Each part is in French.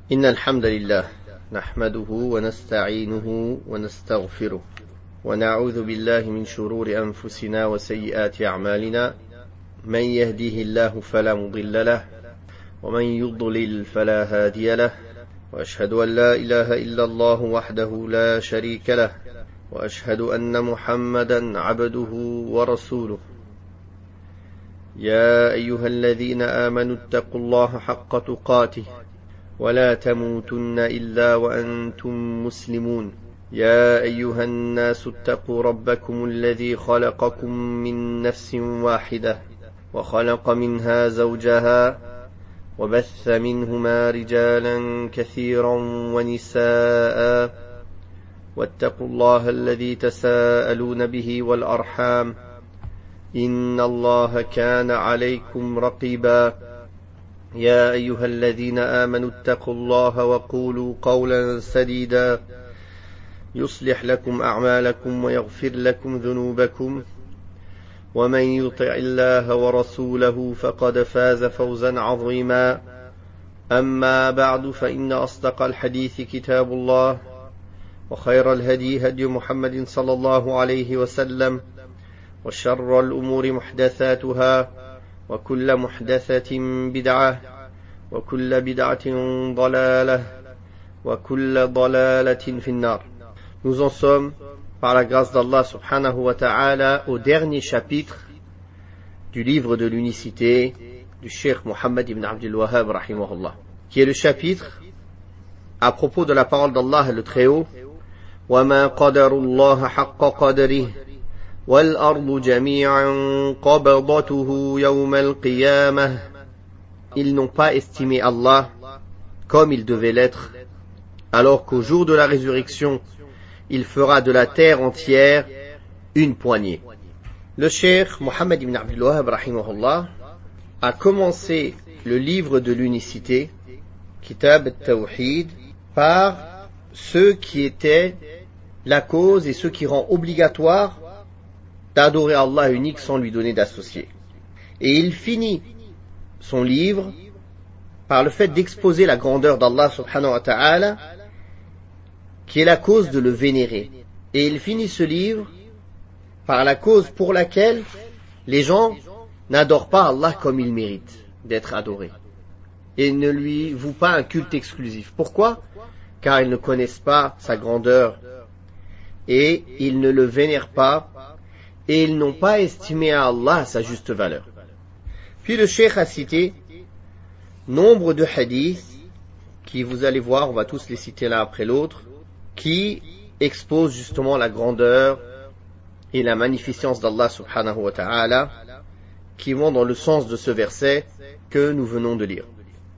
إن الحمد لله نحمده ونستعينه ونستغفره ونعوذ بالله من شرور أنفسنا وسيئات أعمالنا من يهديه الله فلا مضل له ومن يضلل فلا هادي له وأشهد أن لا إله إلا الله وحده لا شريك له وأشهد أن محمدا عبده ورسوله يا أيها الذين آمنوا اتقوا الله حق تقاته ولا تموتن إلا وأنتم مسلمون يا أيها الناس اتقوا ربكم الذي خلقكم من نفس واحدة وخلق منها زوجها وبث منهما رجالا كثيرا ونساء واتقوا الله الذي تساءلون به والأرحام إن الله كان عليكم رقيبا يا أيها الذين آمنوا اتقوا الله وقولوا قولا سديدا يصلح لكم أعمالكم ويغفر لكم ذنوبكم ومن يطع الله ورسوله فقد فاز فوزا عظيما أما بعد فإن أصدق الحديث كتاب الله وخير الهدي هدي محمد صلى الله عليه وسلم وشر الأمور محدثاتها وكل محدثة بدعة وكل بدعة ضلالة وكل ضلالة في النار. Nous en sommes, par la grâce d'Allah subhanahu wa ta'ala, au dernier chapitre du livre de l'unicité du Cheikh Mohammed ibn Abdul Wahhab rahimahullah, qui est le chapitre à propos de la parole d'Allah le Très-Haut. وَمَا قَدَرُ اللَّهَ حَقَّ قَدْرِهِ وَالْأَرْضُ جَمِيعًا قَبْضَتُهُ يَوْمَ الْقِيَامَةِ. Ils n'ont pas estimé Allah comme il devait l'être, alors qu'au jour de la résurrection, il fera de la terre entière une poignée. Le cheikh Mohammed ibn Abdul Wahhab rahimahullah a commencé le livre de l'unicité, Kitab al-Tawhid, par ceux qui étaient la cause et ceux qui rend obligatoire d'adorer Allah unique sans lui donner d'associé. Et il finit son livre par le fait d'exposer la grandeur d'Allah subhanahu wa ta'ala, qui est la cause de le vénérer. Et il finit ce livre par la cause pour laquelle les gens n'adorent pas Allah comme il mérite d'être adoré, et ne lui vouent pas un culte exclusif. Pourquoi ? Car ils ne connaissent pas sa grandeur, et ils ne le vénèrent pas, et ils n'ont pas estimé à Allah à sa juste valeur. Puis le cheikh a cité nombre de hadiths, qui vous allez voir, on va tous les citer l'un après l'autre, qui exposent justement la grandeur et la magnificence d'Allah subhanahu wa ta'ala, qui vont dans le sens de ce verset que nous venons de lire.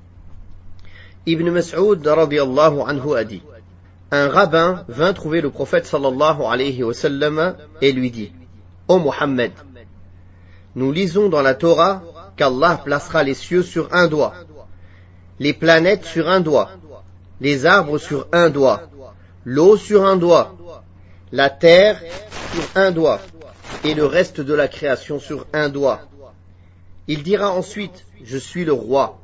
Ibn Mas'ud radiyallahu anhu a dit: un rabbin vint trouver le prophète sallallahu alayhi wa sallam et lui dit: Ô Mohammed, nous lisons dans la Torah qu'Allah placera les cieux sur un doigt, les planètes sur un doigt, les arbres sur un doigt, l'eau sur un doigt, la terre sur un doigt, et le reste de la création sur un doigt. Il dira ensuite: je suis le roi.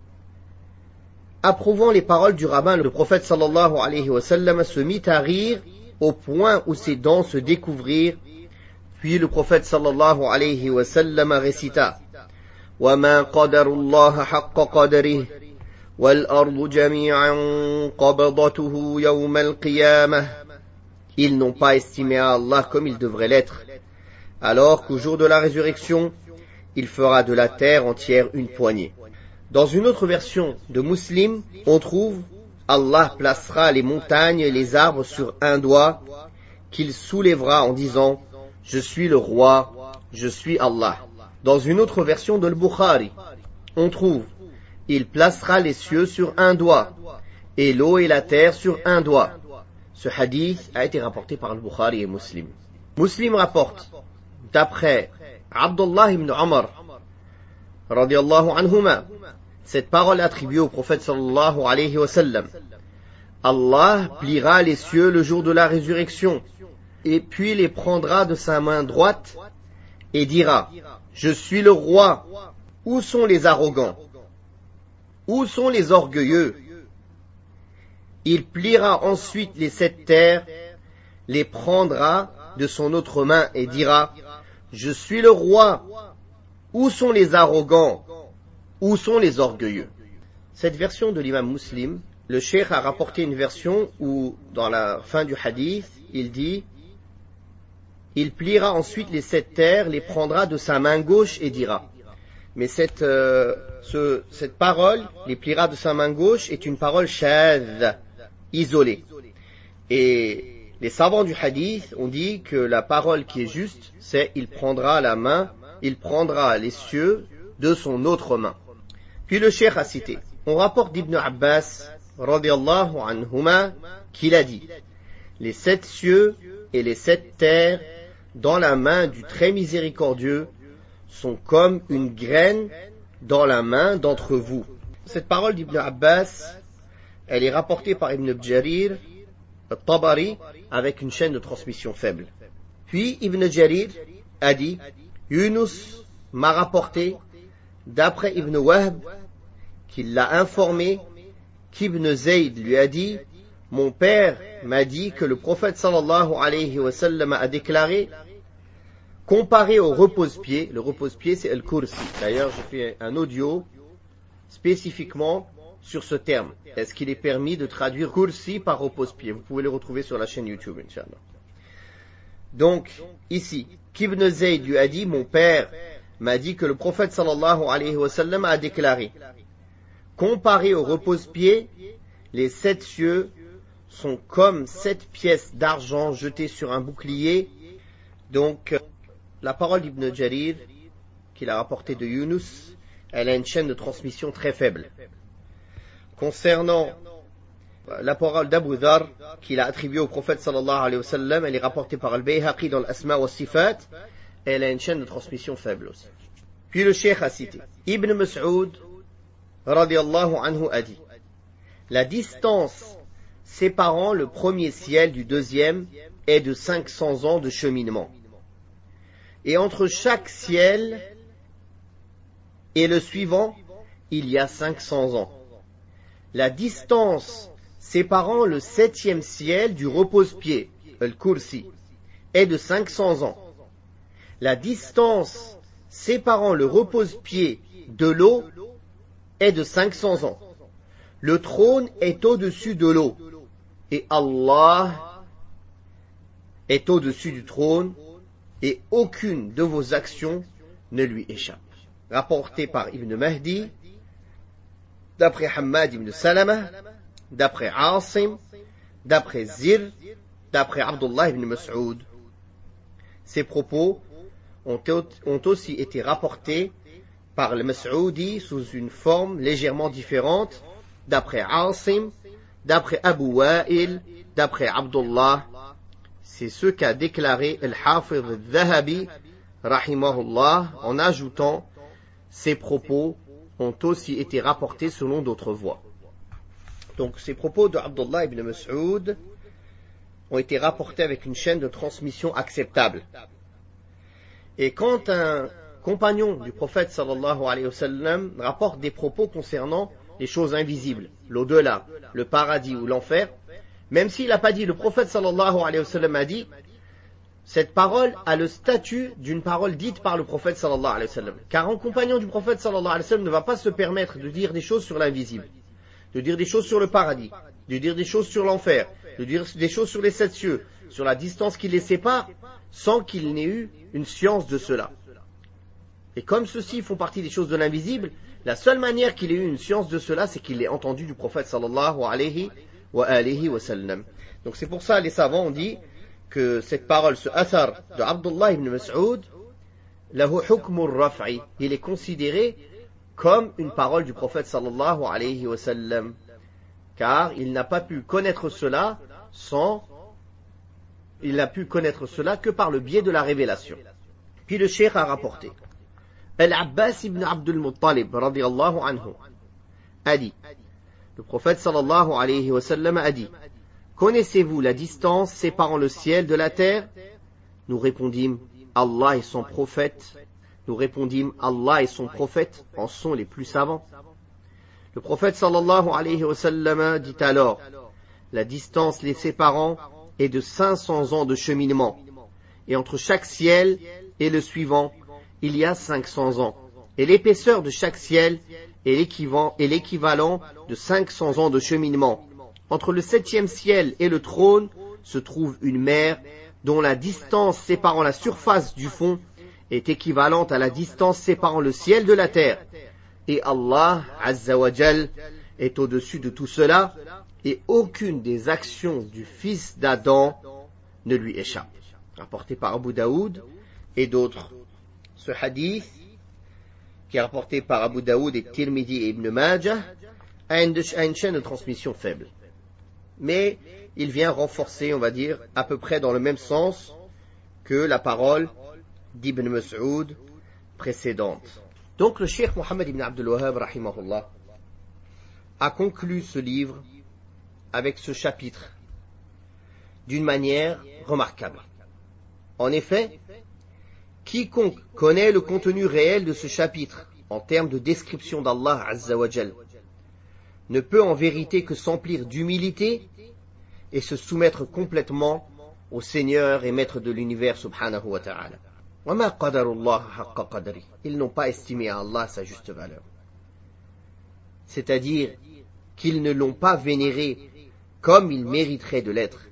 Approuvant les paroles du rabbin, le prophète sallallahu alayhi wa sallam se mit à rire au point où ses dents se découvrirent. Puis le prophète sallallahu alayhi wa sallam récita: وَمَا قَدَرُ اللَّهَ حَقَّ قَدْرِهِ وَالْأَرْضُ جَمِيعًا قَبْضَتُهُ يَوْمَ الْقِيَامَةِ. Ils n'ont pas estimé à Allah comme il devrait l'être, alors qu'au jour de la résurrection, il fera de la terre entière une poignée. Dans une autre version de Muslim, on trouve: Allah placera les montagnes et les arbres sur un doigt, qu'il soulèvera en disant: je suis le roi, je suis Allah. Dans une autre version de Al-Bukhari, on trouve: il placera les cieux sur un doigt, et l'eau et la terre sur un doigt. Ce hadith a été rapporté par Al-Bukhari et Muslim. Muslim rapporte, d'après Abdullah ibn Umar, radiyallahu anhuma, cette parole attribuée au prophète sallallahu alayhi wa sallam: Allah pliera les cieux le jour de la résurrection, et puis les prendra de sa main droite, et dira: je suis le roi, où sont les arrogants? Où sont les orgueilleux? Il pliera ensuite les 7 terres, les prendra de son autre main et dira, je suis le roi, où sont les arrogants, où sont les orgueilleux? Cette version de l'imam Muslim, le cheikh a rapporté une version où, dans la fin du hadith, il dit, il pliera ensuite les 7 terres, les prendra de sa main gauche et dira. Mais cette parole, les pliera de sa main gauche, est une parole shadh, isolée. Et les savants du hadith ont dit que la parole qui est juste, c'est il prendra la main, il prendra les cieux de son autre main. Puis le cheikh a cité, on rapporte d'Ibn Abbas, radiyallahu anhuma, qu'il a dit, les 7 cieux et les 7 terres dans la main du très miséricordieux sont comme une graine dans la main d'entre vous. Cette parole d'Ibn Abbas, elle est rapportée par Ibn Jarir al-Tabari avec une chaîne de transmission faible. Puis Ibn Jarir a dit, Yunus m'a rapporté, d'après Ibn Wahb, qu'il l'a informé qu'Ibn Zayd lui a dit, mon père m'a dit que le prophète sallallahu alayhi wa sallam a déclaré, comparé au repose-pied, le repose-pied c'est al-kursi. D'ailleurs, j'ai fait un audio spécifiquement sur ce terme. Est-ce qu'il est permis de traduire kursi par repose-pied? Vous pouvez le retrouver sur la chaîne YouTube, Inch'Allah. Donc, ici, qu'Ibn Zayd lui a dit, mon père m'a dit que le prophète sallallahu alayhi wa sallam a déclaré, comparé au repose-pied, les 7 cieux sont comme 7 pièces d'argent jetées sur un bouclier. Donc, la parole d'Ibn Jarir, qu'il a rapportée de Yunus, elle a une chaîne de transmission très faible. Concernant la parole d'Abu Dhar, qu'il a attribuée au prophète sallallahu alayhi wa sallam, elle est rapportée par Al-Bayhaqi dans l'Asma wa Sifat, elle a une chaîne de transmission faible aussi. Puis le cheikh a cité, Ibn Mas'ud, radiyallahu anhu, a dit, la distance séparant le premier ciel du deuxième est de 500 ans de cheminement. Et entre chaque ciel et le suivant, il y a 500 ans. La distance séparant le 7e ciel du repose-pied, al-kursi, est de 500 ans. La distance séparant le repose-pied de l'eau est de 500 ans. Le trône est au-dessus de l'eau, et Allah est au-dessus du trône, et aucune de vos actions ne lui échappe. Rapporté par Ibn Mahdi, d'après Hammad ibn Salama, d'après Asim, d'après Zir, d'après Abdullah ibn Mas'ud. Ces propos ont aussi été rapportés par le Mas'udi sous une forme légèrement différente, d'après Asim, d'après Abu Wa'il, d'après Abdullah. C'est ce qu'a déclaré Al-Hafiz al-Dhahabi, rahimahullah, en ajoutant, ces propos ont aussi été rapportés selon d'autres voies. Donc ces propos de Abdullah ibn Mas'ud ont été rapportés avec une chaîne de transmission acceptable. Et quand un compagnon du prophète sallallahu alayhi wa sallam rapporte des propos concernant les choses invisibles, l'au-delà, le paradis ou l'enfer, même s'il n'a pas dit, le prophète sallallahu alayhi wa sallam a dit, cette parole a le statut d'une parole dite par le prophète sallallahu alayhi wa sallam. Car un compagnon du prophète sallallahu alayhi wa sallam ne va pas se permettre de dire des choses sur l'invisible, de dire des choses sur le paradis, de dire des choses sur l'enfer, de dire des choses sur les 7 cieux, sur la distance qui les sépare, sans qu'il n'ait eu une science de cela. Et comme ceux-ci font partie des choses de l'invisible, la seule manière qu'il ait eu une science de cela, c'est qu'il l'ait entendu du prophète sallallahu alayhi wa sallam. Donc c'est pour ça les savants ont dit que cette parole, ce athar de Abdullah ibn Mas'ud, lahu hukmur raf'i, il est considéré comme une parole du prophète sallallahu alayhi wa sallam, car il n'a pas pu connaître cela il n'a pu connaître cela que par le biais de la révélation. Puis le cheikh a rapporté, Al-Abbas ibn Abdul Muttalib radiyallahu anhu a dit, le prophète sallallahu alayhi wa sallam a dit, connaissez-vous la distance séparant le ciel de la terre? Nous répondîmes, Allah et son prophète. Nous répondîmes, Allah et son prophète en sont les plus savants. Le prophète sallallahu alayhi wa sallam dit alors, la distance les séparant est de 500 ans de cheminement. Et entre chaque ciel et le suivant, il y a 500 ans. Et l'épaisseur de chaque ciel est l'équivalent de 500 ans de cheminement. Entre le 7e ciel et le trône se trouve une mer dont la distance séparant la surface du fond est équivalente à la distance séparant le ciel de la terre. Et Allah, Azza wa Jal, est au-dessus de tout cela, et aucune des actions du fils d'Adam ne lui échappe. Rapporté par Abu Daoud et d'autres. Ce hadith, qui est rapporté par Abu Daoud et Tirmidhi et Ibn Majah, a une chaîne de transmission faible. Mais il vient renforcer, on va dire, à peu près dans le même sens que la parole d'Ibn Mas'ud précédente. Donc le Cheikh Mohammed ibn Abdul Wahhab, rahimahullah, a conclu ce livre avec ce chapitre d'une manière remarquable. En effet, quiconque connaît le contenu réel de ce chapitre en termes de description d'Allah Azza wa Jal ne peut en vérité que s'emplir d'humilité et se soumettre complètement au Seigneur et Maître de l'univers subhanahu wa ta'ala. وَمَا قَدَرُ اللَّهَ حَقَّ قَدْرِهِ. Ils n'ont pas estimé à Allah sa juste valeur. C'est-à-dire qu'ils ne l'ont pas vénéré comme il mériterait de l'être.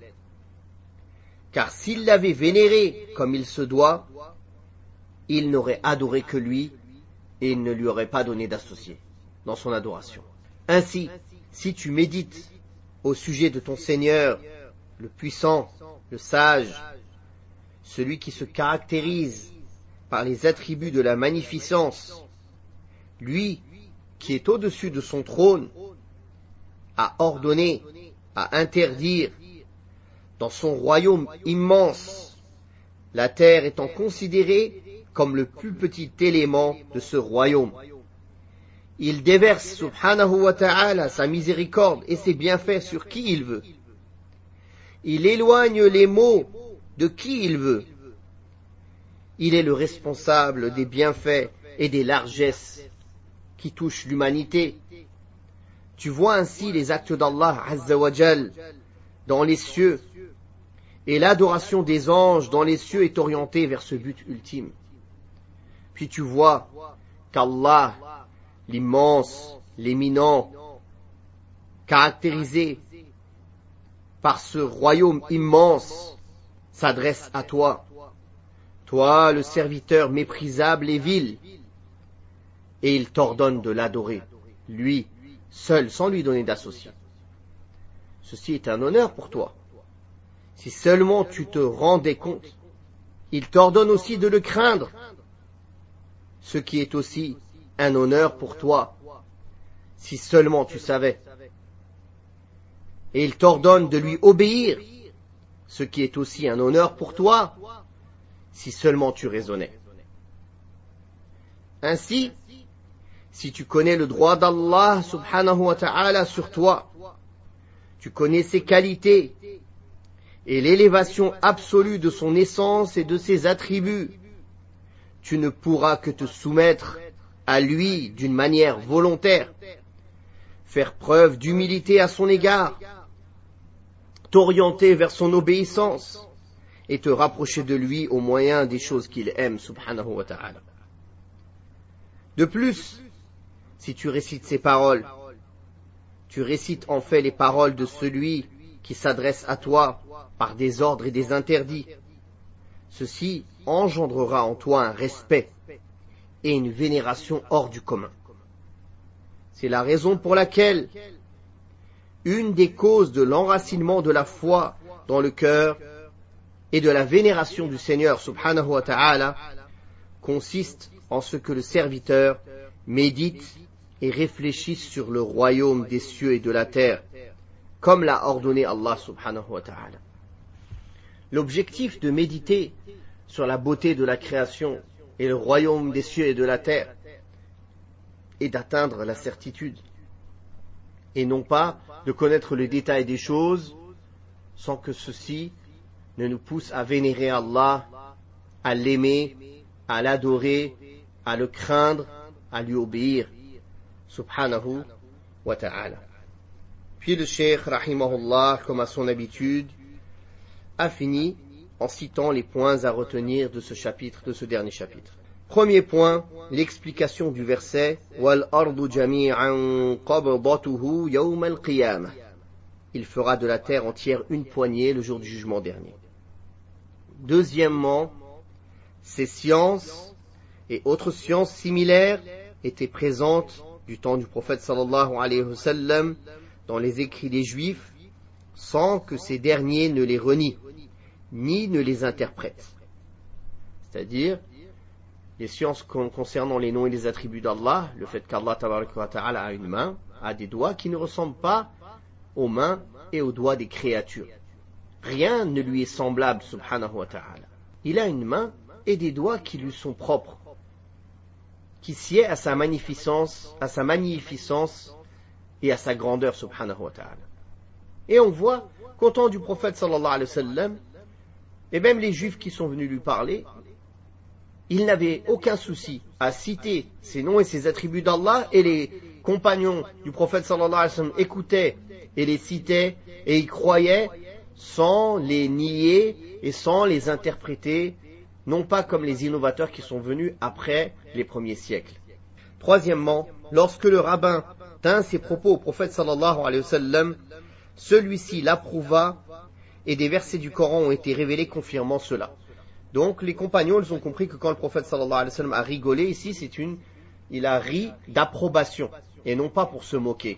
Car s'il l'avait vénéré comme il se doit, il n'aurait adoré que lui et il ne lui aurait pas donné d'associé dans son adoration. Ainsi, si tu médites au sujet de ton Seigneur, le puissant, le sage, celui qui se caractérise par les attributs de la magnificence, lui qui est au-dessus de son trône, à ordonner, à interdire, dans son royaume immense, la terre étant considérée comme le plus petit élément de ce royaume. Il déverse, subhanahu wa ta'ala, sa miséricorde et ses bienfaits sur qui il veut. Il éloigne les maux de qui il veut. Il est le responsable des bienfaits et des largesses qui touchent l'humanité. Tu vois ainsi les actes d'Allah Azza wa Jal dans les cieux, et l'adoration des anges dans les cieux est orientée vers ce but ultime. Puis tu vois qu'Allah, l'immense, l'éminent, caractérisé par ce royaume immense, s'adresse à toi, toi le serviteur méprisable et vil, et il t'ordonne de l'adorer, lui, seul, sans lui donner d'associé. Ceci est un honneur pour toi. Si seulement tu te rendais compte, il t'ordonne aussi de le craindre, ce qui est aussi un honneur pour toi, si seulement tu savais. Et il t'ordonne de lui obéir, ce qui est aussi un honneur pour toi, si seulement tu raisonnais. Ainsi, si tu connais le droit d'Allah subhanahu wa ta'ala sur toi, tu connais ses qualités et l'élévation absolue de son essence et de ses attributs, tu ne pourras que te soumettre à lui d'une manière volontaire, faire preuve d'humilité à son égard, t'orienter vers son obéissance et te rapprocher de lui au moyen des choses qu'il aime, subhanahu wa ta'ala. De plus, si tu récites ces paroles, tu récites en fait les paroles de celui qui s'adresse à toi par des ordres et des interdits. Ceci engendrera en toi un respect et une vénération hors du commun. C'est la raison pour laquelle une des causes de l'enracinement de la foi dans le cœur et de la vénération du Seigneur subhanahu wa ta'ala consiste en ce que le serviteur médite et réfléchisse sur le royaume des cieux et de la terre, comme l'a ordonné Allah subhanahu wa ta'ala. L'objectif de méditer sur la beauté de la création et le royaume des cieux et de la terre est d'atteindre la certitude, et non pas de connaître le détail des choses sans que ceci ne nous pousse à vénérer Allah, à l'aimer, à l'adorer, à le craindre, à lui obéir, subhanahu wa ta'ala. Puis le cheikh, rahimahullah, comme à son habitude, a fini en citant les points à retenir de ce chapitre, de ce dernier chapitre. Premier point, l'explication du verset « Wal ardu jami'an qabdatuhu yawm al-qiyamah » Il fera de la terre entière une poignée le jour du jugement dernier. Deuxièmement, ces sciences et autres sciences similaires étaient présentes du temps du prophète sallallahu alayhi wa sallam dans les écrits des Juifs sans que ces derniers ne les renient ni ne les interprètent. C'est-à-dire les sciences concernant les noms et les attributs d'Allah, le fait qu'Allah tabaraka wa ta'ala a une main, a des doigts qui ne ressemblent pas aux mains et aux doigts des créatures. Rien ne lui est semblable, subhanahu wa ta'ala. Il a une main et des doigts qui lui sont propres, qui sied à sa magnificence et à sa grandeur, subhanahu wa ta'ala. Et on voit qu'au temps du prophète sallallahu alayhi wa sallam, et même les juifs qui sont venus lui parler, ils n'avaient aucun souci à citer ces noms et ces attributs d'Allah, et les compagnons du prophète sallallahu alayhi wa sallam écoutaient et les citaient et y croyaient sans les nier et sans les interpréter, non pas comme les innovateurs qui sont venus après les premiers siècles. Troisièmement, lorsque le rabbin tint ses propos au prophète sallallahu alayhi wa sallam, celui-ci l'approuva et des versets du Coran ont été révélés confirmant cela. Donc les compagnons, ils ont compris que quand le prophète sallallahu alayhi wa sallam a rigolé, ici il a ri d'approbation et non pas pour se moquer.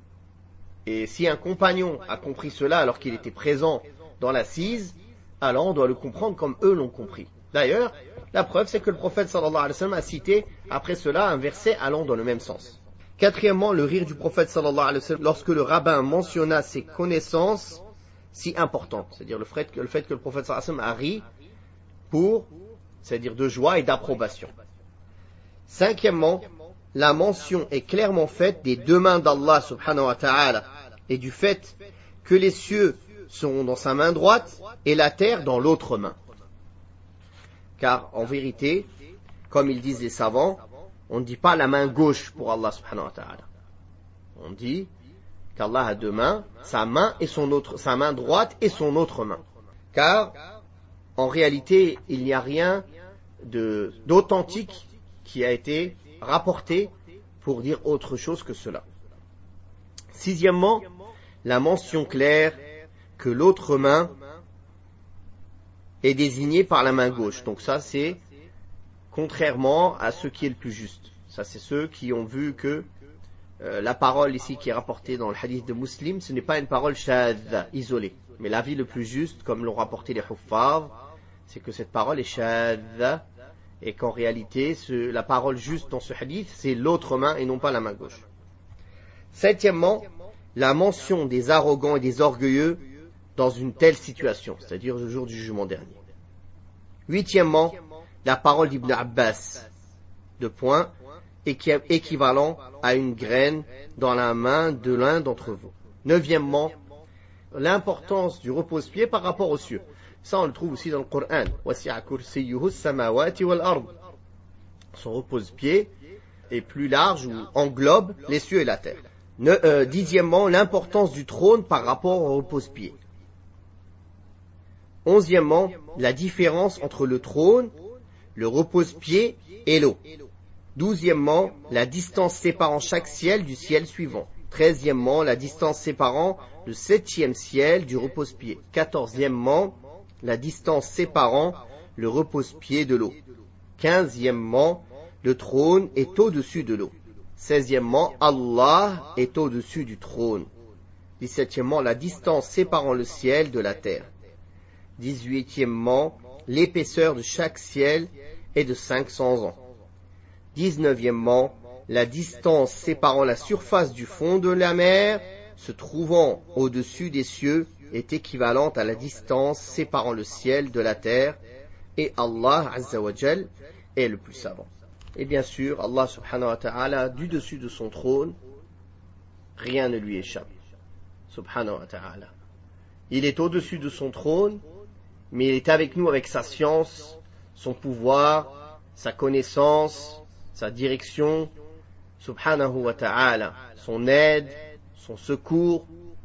Et si un compagnon a compris cela alors qu'il était présent dans l'assise, alors on doit le comprendre comme eux l'ont compris. D'ailleurs, la preuve c'est que le prophète sallallahu alayhi wa sallam a cité après cela un verset allant dans le même sens. Quatrièmement, le rire du prophète sallallahu alayhi wa sallam lorsque le rabbin mentionna ses connaissances si importantes, c'est-à-dire le fait que le prophète sallallahu alayhi wa sallam a ri c'est-à-dire de joie et d'approbation. Cinquièmement, la mention est clairement faite des deux mains d'Allah subhanahu wa ta'ala et du fait que les cieux sont dans sa main droite et la terre dans l'autre main. Car en vérité, comme ils disent les savants, on ne dit pas la main gauche pour Allah subhanahu wa ta'ala. On dit qu'Allah a deux mains, sa main droite et son autre main. Car en réalité, il n'y a rien d'authentique qui a été rapporté pour dire autre chose que cela. Sixièmement, la mention claire que l'autre main est désignée par la main gauche. Donc ça, c'est contrairement à ce qui est le plus juste. Ça, c'est ceux qui ont vu que la parole ici qui est rapportée dans le hadith de Muslim, ce n'est pas une parole shadha, isolée. Mais l'avis le plus juste, comme l'ont rapporté les huffaz, c'est que cette parole est shadha et qu'en réalité, la parole juste dans ce hadith, c'est l'autre main et non pas la main gauche. Septièmement, la mention des arrogants et des orgueilleux dans une telle situation, c'est-à-dire le jour du jugement dernier. Huitièmement, la parole d'Ibn Abbas, équivalent à une graine dans la main de l'un d'entre vous. Neuvièmement, l'importance du repose-pied par rapport aux cieux. Ça, on le trouve aussi dans le Coran. Son repose-pied est plus large ou englobe les cieux et la terre. Dixièmement, l'importance du trône par rapport au repose-pied. Onzièmement, la différence entre le trône, le repose-pied et l'eau. Douzièmement, la distance séparant chaque ciel du ciel suivant. Treizièmement, la distance séparant le septième ciel du repose-pied. Quatorzièmement, la distance séparant le repose-pied de l'eau. Quinzièmement, le trône est au-dessus de l'eau. Seizièmement, Allah est au-dessus du trône. 17e, la distance séparant le ciel de la terre. 18e, l'épaisseur de chaque ciel est de 500 ans. 19e, la distance séparant la surface du fond de la mer se trouvant au-dessus des cieux est équivalente à la distance séparant le ciel de la terre, et Allah Azza wa Jal est le plus savant. Et bien sûr, Allah subhanahu wa ta'ala, du dessus de son trône, rien ne lui échappe. Subhanahu wa ta'ala. Il est au-dessus de son trône, mais il est avec nous avec sa science, son pouvoir, sa connaissance, sa direction, subhanahu wa ta'ala, son aide, son secours,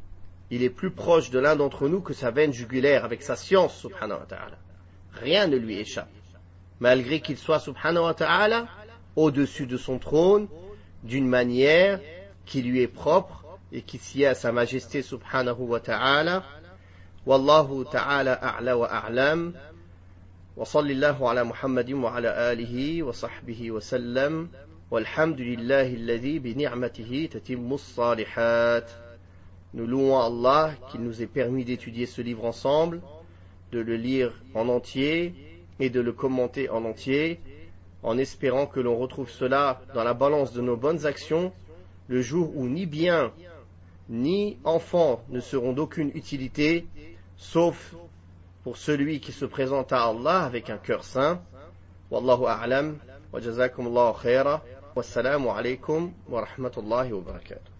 il est plus proche de l'un d'entre nous que sa veine jugulaire avec sa science, subhanahu wa ta'ala. Rien ne lui échappe. Malgré qu'il soit, subhanahu wa ta'ala, au-dessus de son trône, d'une manière qui lui est propre et qui sied à sa majesté, subhanahu wa ta'ala. Wallahu ta'ala a'la wa a'lam. Wa sallallahu ala Muhammadin wa ala alihi wa sahbihi wa sallam. Walhamdulillahi alladhi bi ni'matihi tatimmu s-salihat. Nous louons Allah qu'il nous ait permis d'étudier ce livre ensemble, de le lire en entier et de le commenter en entier, en espérant que l'on retrouve cela dans la balance de nos bonnes actions, le jour où ni bien ni enfants ne seront d'aucune utilité, sauf pour celui qui se présente à Allah avec un cœur saint. Wallahu a'lam, wa jazakumullahu khaira, wassalamu alaykum wa rahmatullahi wa barakatuh.